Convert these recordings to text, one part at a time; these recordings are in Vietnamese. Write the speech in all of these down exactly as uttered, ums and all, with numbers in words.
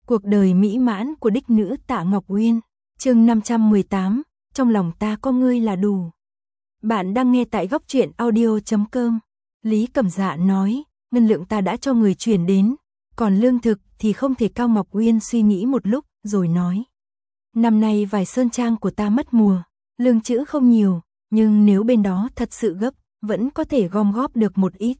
Cuộc đời mỹ mãn của đích nữ Tạ Ngọc Uyên, chương năm trăm mười tám, trong lòng ta có ngươi là đủ. Bạn đang nghe tại góc truyện audio chấm com. Lý Cẩm Dạ nói, ngân lượng ta đã cho người chuyển đến, còn lương thực thì không thể. Cao Ngọc Uyên suy nghĩ một lúc, rồi nói. Năm nay vải sơn trang của ta mất mùa, lương trữ không nhiều, nhưng nếu bên đó thật sự gấp, vẫn có thể gom góp được một ít.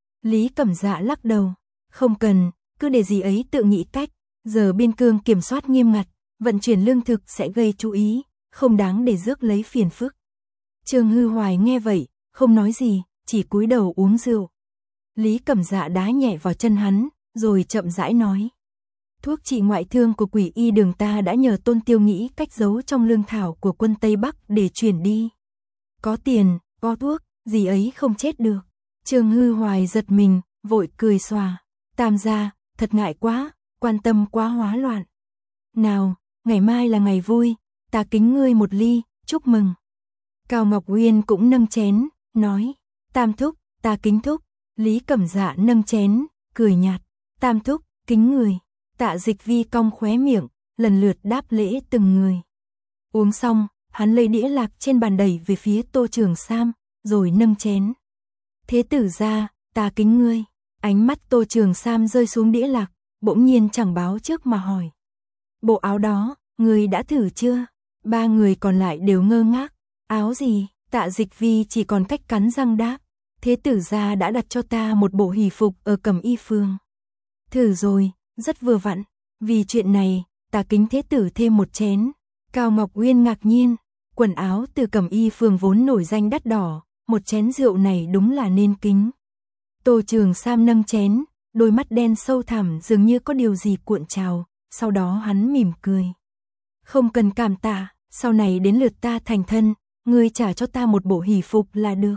Lý Cẩm Dạ lắc đầu, không cần, cứ để gì ấy tự nghĩ cách, giờ biên cương kiểm soát nghiêm ngặt, vận chuyển lương thực sẽ gây chú ý, không đáng để rước lấy phiền phức. Trương Hư Hoài nghe vậy, không nói gì, chỉ cúi đầu uống rượu. Lý Cẩm Dạ đá nhẹ vào chân hắn, rồi chậm rãi nói. Thuốc trị ngoại thương của Quỷ Y Đường ta đã nhờ Tôn Tiêu nghĩ cách giấu trong lương thảo của quân Tây Bắc để chuyển đi. Có tiền, có thuốc, gì ấy không chết được. Trương Hư Hoài giật mình, vội cười xòa. Tam gia, thật ngại quá, quan tâm quá hóa loạn. Nào, ngày mai là ngày vui, ta kính ngươi một ly, chúc mừng. Cao Ngọc Uyên cũng nâng chén, nói. Tam thúc, ta kính thúc. Lý Cẩm Dạ nâng chén, cười nhạt. Tam thúc, kính người. Tạ Dịch Vi cong khóe miệng, lần lượt đáp lễ từng người. Uống xong, hắn lấy đĩa lạc trên bàn đẩy về phía Tô Trường Sam, rồi nâng chén. Thế tử gia, ta kính ngươi. Ánh mắt Tô Trường Sam rơi xuống đĩa lạc, bỗng nhiên chẳng báo trước mà hỏi. Bộ áo đó, ngươi đã thử chưa? Ba người còn lại đều ngơ ngác. Áo gì? Tạ Dịch Vi chỉ còn cách cắn răng đáp. Thế tử gia đã đặt cho ta một bộ hỷ phục ở Cẩm Y Phường. Thử rồi, rất vừa vặn. Vì chuyện này, ta kính thế tử thêm một chén. Cao Ngọc Uyên ngạc nhiên. Quần áo từ Cẩm Y Phường vốn nổi danh đắt đỏ, một chén rượu này đúng là nên kính. Tô Trường Sam nâng chén, đôi mắt đen sâu thẳm dường như có điều gì cuộn trào, sau đó hắn mỉm cười. Không cần cảm tạ, sau này đến lượt ta thành thân, ngươi trả cho ta một bộ hỷ phục là được.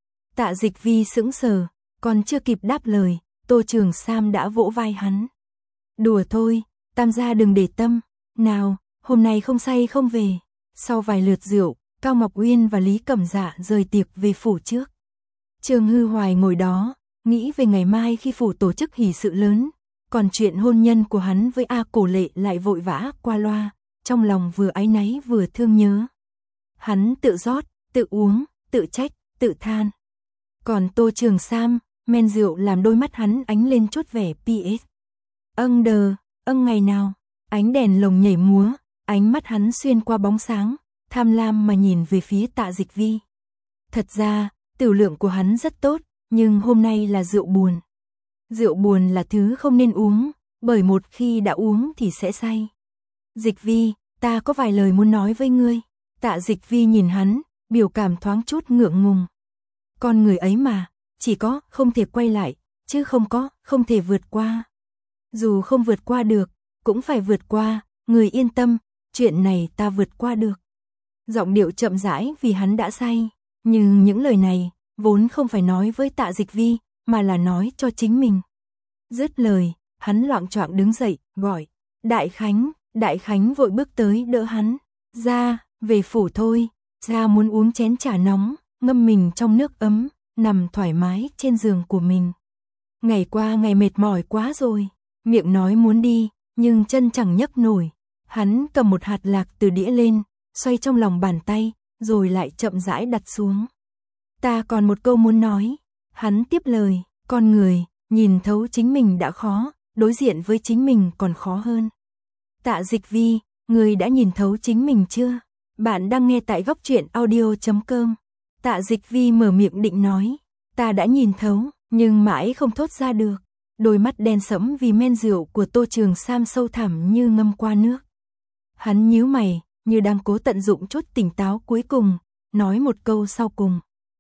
Tạ Dịch Vi sững sờ, còn chưa kịp đáp lời, Tô Trường Sam đã vỗ vai hắn. Đùa thôi, tam gia đừng để tâm, nào, hôm nay không say không về. Sau vài lượt rượu, Cao Ngọc Uyên và Lý Cẩm Dạ rời tiệc về phủ trước. Trương Hư Hoài ngồi đó, nghĩ về ngày mai khi phủ tổ chức hỷ sự lớn, còn chuyện hôn nhân của hắn với A Cổ Lệ lại vội vã qua loa, trong lòng vừa áy náy vừa thương nhớ. Hắn tự rót, tự uống, tự trách, tự than. Còn Tô Trường Sam, men rượu làm đôi mắt hắn ánh lên chút vẻ pê ét. Âng đờ, âng ngày nào, ánh đèn lồng nhảy múa, ánh mắt hắn xuyên qua bóng sáng, tham lam mà nhìn về phía Tạ Dịch Vi. Thật ra, tiểu lượng của hắn rất tốt, nhưng hôm nay là rượu buồn. Rượu buồn là thứ không nên uống, bởi một khi đã uống thì sẽ say. Dịch Vi, ta có vài lời muốn nói với ngươi. Tạ Dịch Vi nhìn hắn, biểu cảm thoáng chút ngượng ngùng. Con người ấy mà, chỉ có không thể quay lại, chứ không có không thể vượt qua. Dù không vượt qua được, cũng phải vượt qua, người yên tâm, chuyện này ta vượt qua được. Giọng điệu chậm rãi vì hắn đã say, nhưng những lời này vốn không phải nói với Tạ Dịch Vi, mà là nói cho chính mình. Dứt lời, hắn loạng choạng đứng dậy, gọi, Đại Khánh. Đại Khánh vội bước tới đỡ hắn. Ra, về phủ thôi, ra muốn uống chén trà nóng, ngâm mình trong nước ấm, nằm thoải mái trên giường của mình. Ngày qua ngày mệt mỏi quá rồi, miệng nói muốn đi, nhưng chân chẳng nhấc nổi. Hắn cầm một hạt lạc từ đĩa lên, xoay trong lòng bàn tay, rồi lại chậm rãi đặt xuống. Ta còn một câu muốn nói. Hắn tiếp lời, con người, nhìn thấu chính mình đã khó, đối diện với chính mình còn khó hơn. Tạ Dịch Vi, người đã nhìn thấu chính mình chưa? Bạn đang nghe tại góc truyện audio chấm com. Tạ Dịch Vi mở miệng định nói, ta đã nhìn thấu, nhưng mãi không thốt ra được. Đôi mắt đen sẫm vì men rượu của Tô Trường Sam sâu thẳm như ngâm qua nước. Hắn nhíu mày, như đang cố tận dụng chút tỉnh táo cuối cùng, nói một câu sau cùng.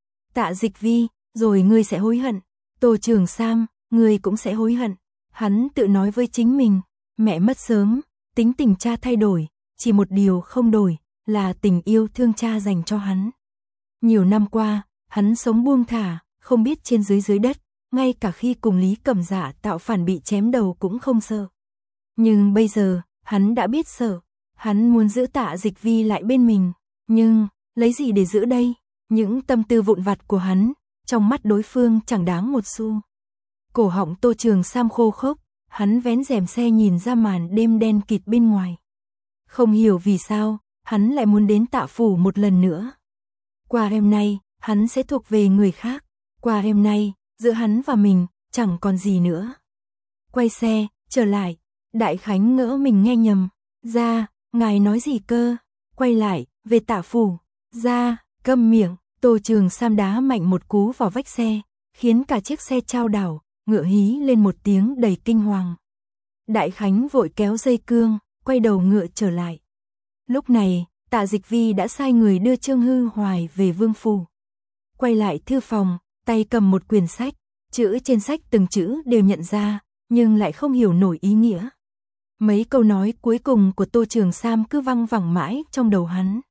Tạ Dịch Vi, rồi ngươi sẽ hối hận. Tô Trường Sam, ngươi cũng sẽ hối hận. Hắn tự nói với chính mình, mẹ mất sớm, tính tình cha thay đổi, chỉ một điều không đổi, là tình yêu thương cha dành cho hắn. Nhiều năm qua, hắn sống buông thả, không biết trên dưới dưới đất, ngay cả khi cùng Lý Cẩm Dạ tạo phản bị chém đầu cũng không sợ. Nhưng bây giờ, hắn đã biết sợ, hắn muốn giữ Tạ Dịch Vi lại bên mình, nhưng, lấy gì để giữ đây? Những tâm tư vụn vặt của hắn, trong mắt đối phương chẳng đáng một xu. Cổ họng Tô Trường Sam khô khốc, Hắn vén rèm xe nhìn ra màn đêm đen kịt bên ngoài. Không hiểu vì sao, hắn lại muốn đến Tạ phủ một lần nữa. Qua đêm nay, hắn sẽ thuộc về người khác. Qua đêm nay, giữa hắn và mình, chẳng còn gì nữa. Quay xe, trở lại. Đại Khánh ngỡ mình nghe nhầm. Ra, ngài nói gì cơ? Quay lại, về Tạ phủ. Ra, câm miệng. Tô Trường Sam đá mạnh một cú vào vách xe, khiến cả chiếc xe chao đảo, ngựa hí lên một tiếng đầy kinh hoàng. Đại Khánh vội kéo dây cương, quay đầu ngựa trở lại. Lúc này, Tạ Dịch Vi đã sai người đưa Trương Hư Hoài về Vương phủ. Quay lại thư phòng, tay cầm một quyển sách, chữ trên sách từng chữ đều nhận ra, nhưng lại không hiểu nổi ý nghĩa. Mấy câu nói cuối cùng của Tô Trường Sam cứ văng vẳng mãi trong đầu hắn.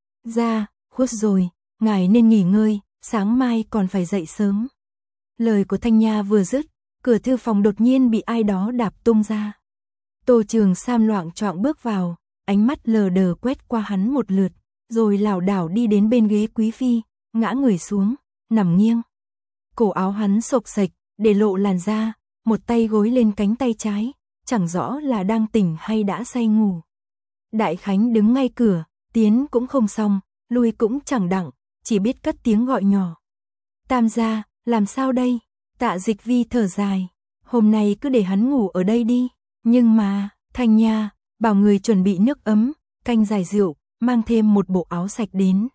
Ra, khuất rồi, ngài nên nghỉ ngơi, sáng mai còn phải dậy sớm. Lời của Thanh Nha vừa dứt, cửa thư phòng đột nhiên bị ai đó đạp tung ra. Tô Trường Sam loạng choạng bước vào, ánh mắt lờ đờ quét qua hắn một lượt, rồi lảo đảo đi đến bên ghế quý phi, ngã người xuống, nằm nghiêng. Cổ áo hắn xộc xệch, để lộ làn da, một tay gối lên cánh tay trái, chẳng rõ là đang tỉnh hay đã say ngủ. Đại Khánh đứng ngay cửa, tiến cũng không xong, lui cũng chẳng đặng, chỉ biết cất tiếng gọi nhỏ. Tam gia, làm sao đây? Tạ Dịch Vi thở dài, hôm nay cứ để hắn ngủ ở đây đi. Nhưng mà, Thanh Nha, bảo người chuẩn bị nước ấm, canh giải rượu, mang thêm một bộ áo sạch đến.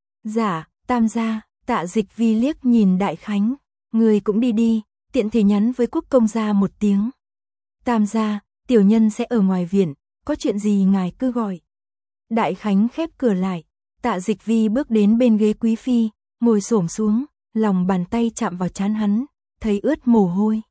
Dạ, tam gia. Tạ Dịch Vi liếc nhìn Đại Khánh, người cũng đi đi, tiện thể nhắn với Quốc công gia một tiếng. Tam gia, tiểu nhân sẽ ở ngoài viện, có chuyện gì ngài cứ gọi. Đại Khánh khép cửa lại, Tạ Dịch Vi bước đến bên ghế quý phi, ngồi xổm xuống, lòng bàn tay chạm vào trán hắn, thấy ướt mồ hôi.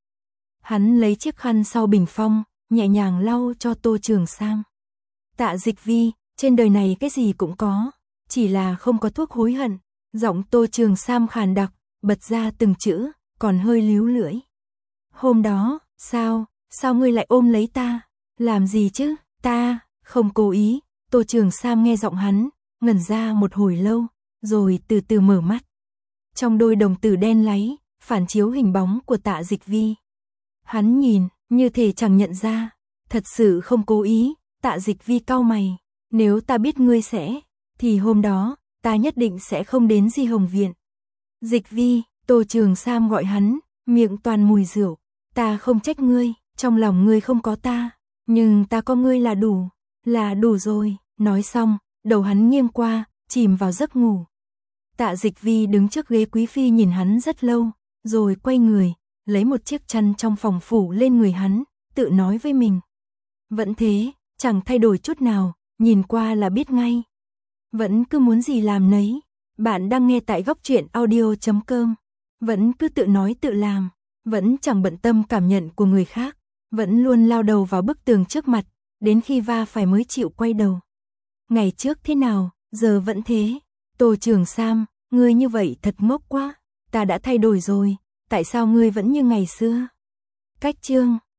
Hắn lấy chiếc khăn sau bình phong, nhẹ nhàng lau cho Tô Trường Sam. Tạ Dịch Vi, trên đời này cái gì cũng có, chỉ là không có thuốc hối hận. Giọng Tô Trường Sam khàn đặc, bật ra từng chữ, còn hơi líu lưỡi. Hôm đó, sao, sao ngươi lại ôm lấy ta? Làm gì chứ? Ta, không cố ý. Tô Trường Sam nghe giọng hắn, ngẩn ra một hồi lâu, rồi từ từ mở mắt. Trong đôi đồng tử đen láy, phản chiếu hình bóng của Tạ Dịch Vi. Hắn nhìn, như thể chẳng nhận ra. Thật sự không cố ý. Tạ Dịch Vi cau mày. Nếu ta biết ngươi sẽ, thì hôm đó, ta nhất định sẽ không đến Di Hồng Viện. Dịch Vi, Tô Trường Sam gọi hắn, miệng toàn mùi rượu. Ta không trách ngươi, trong lòng ngươi không có ta, nhưng ta có ngươi là đủ, là đủ rồi. Nói xong, đầu hắn nghiêng qua, chìm vào giấc ngủ. Tạ Dịch Vi đứng trước ghế quý phi nhìn hắn rất lâu, rồi quay người, lấy một chiếc chăn trong phòng phủ lên người hắn, tự nói với mình. Vẫn thế, chẳng thay đổi chút nào, nhìn qua là biết ngay. Vẫn cứ muốn gì làm nấy. Bạn đang nghe tại góc truyện audio chấm com. Vẫn cứ tự nói tự làm, vẫn chẳng bận tâm cảm nhận của người khác, vẫn luôn lao đầu vào bức tường trước mặt, đến khi va phải mới chịu quay đầu. Ngày trước thế nào, giờ vẫn thế. Tô Trường Sam, ngươi như vậy thật ngốc quá. Ta đã thay đổi rồi, tại sao ngươi vẫn như ngày xưa? Cách chương